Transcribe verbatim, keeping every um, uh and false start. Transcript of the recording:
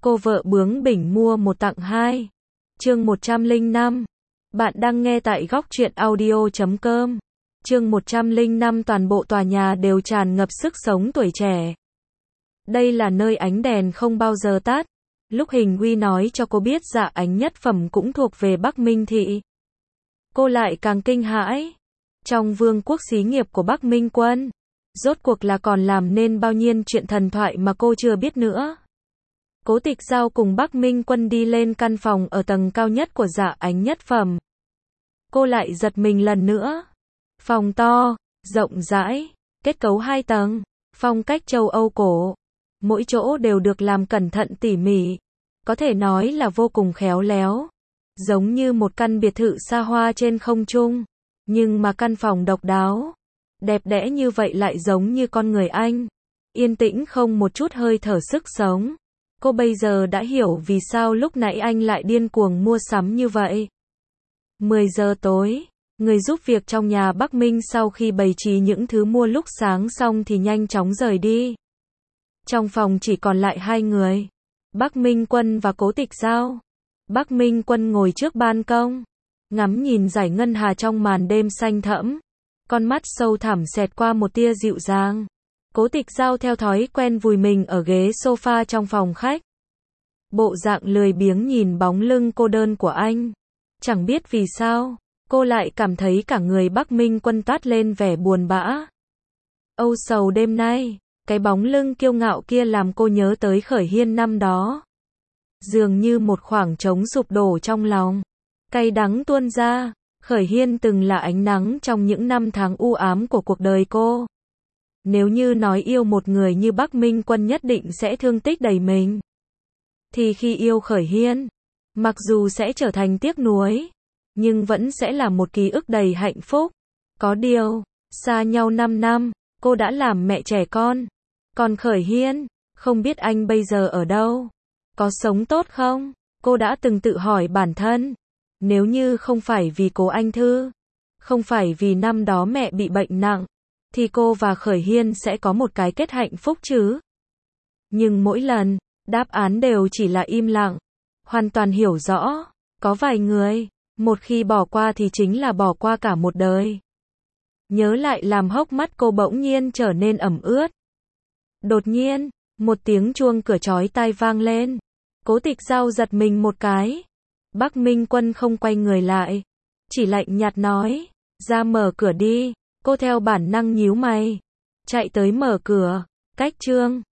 Cô vợ bướng bỉnh mua một tặng hai. Chương một trăm lẻ năm. Bạn đang nghe tại góc truyện audio chấm com. Chương một trăm lẻ năm. Toàn bộ tòa nhà đều tràn ngập sức sống tuổi trẻ. Đây là nơi ánh đèn không bao giờ tắt. Lúc Hình Huy nói cho cô biết Dạ Ánh nhất phẩm cũng thuộc về Bắc Minh Thị, cô lại càng kinh hãi. Trong vương quốc xí nghiệp của Bắc Minh Quân, rốt cuộc là còn làm nên bao nhiêu chuyện thần thoại mà cô chưa biết nữa. Cố Tịch Giao cùng Bắc Minh Quân đi lên căn phòng ở tầng cao nhất của Dạ Ánh nhất phẩm. Cô lại giật mình lần nữa. Phòng to, rộng rãi, kết cấu hai tầng, phong cách châu Âu cổ. Mỗi chỗ đều được làm cẩn thận tỉ mỉ, có thể nói là vô cùng khéo léo. Giống như một căn biệt thự xa hoa trên không trung. Nhưng mà căn phòng độc đáo, đẹp đẽ như vậy lại giống như con người anh. Yên tĩnh không một chút hơi thở sức sống. Cô bây giờ đã hiểu vì sao lúc nãy anh lại điên cuồng mua sắm như vậy. mười giờ tối, người giúp việc trong nhà Bắc Minh sau khi bày trí những thứ mua lúc sáng xong thì nhanh chóng rời đi. Trong phòng chỉ còn lại hai người, Bắc Minh Quân và Cố Tịch Giao. Bắc Minh Quân ngồi trước ban công, ngắm nhìn dải ngân hà trong màn đêm xanh thẫm. Con mắt sâu thẳm xẹt qua một tia dịu dàng. Cố Tịch Giao theo thói quen vùi mình ở ghế sofa trong phòng khách. Bộ dạng lười biếng nhìn bóng lưng cô đơn của anh. Chẳng biết vì sao, cô lại cảm thấy cả người Bắc Minh Quân toát lên vẻ buồn bã. Âu sầu đêm nay, cái bóng lưng kiêu ngạo kia làm cô nhớ tới Khởi Hiên năm đó. Dường như một khoảng trống sụp đổ trong lòng. Cay đắng tuôn ra. Khởi Hiên từng là ánh nắng trong những năm tháng u ám của cuộc đời cô. Nếu như nói yêu một người như Bắc Minh Quân nhất định sẽ thương tích đầy mình, thì khi yêu Khởi Hiên, mặc dù sẽ trở thành tiếc nuối, nhưng vẫn sẽ là một ký ức đầy hạnh phúc. Có điều, xa nhau năm năm, cô đã làm mẹ trẻ con. Còn Khởi Hiên, không biết anh bây giờ ở đâu, có sống tốt không? Cô đã từng tự hỏi bản thân, nếu như không phải vì Cố Anh Thư, không phải vì năm đó mẹ bị bệnh nặng, thì cô và Khởi Hiên sẽ có một cái kết hạnh phúc chứ. Nhưng mỗi lần, đáp án đều chỉ là im lặng. Hoàn toàn hiểu rõ, có vài người, một khi bỏ qua thì chính là bỏ qua cả một đời. Nhớ lại làm hốc mắt cô bỗng nhiên trở nên ẩm ướt. Đột nhiên, một tiếng chuông cửa chói tai vang lên. Cố Tịch Giao giật mình một cái. Bắc Minh Quân không quay người lại, chỉ lạnh nhạt nói, ra mở cửa đi. Cô theo bản năng nhíu mày, chạy tới mở cửa. Cách Trương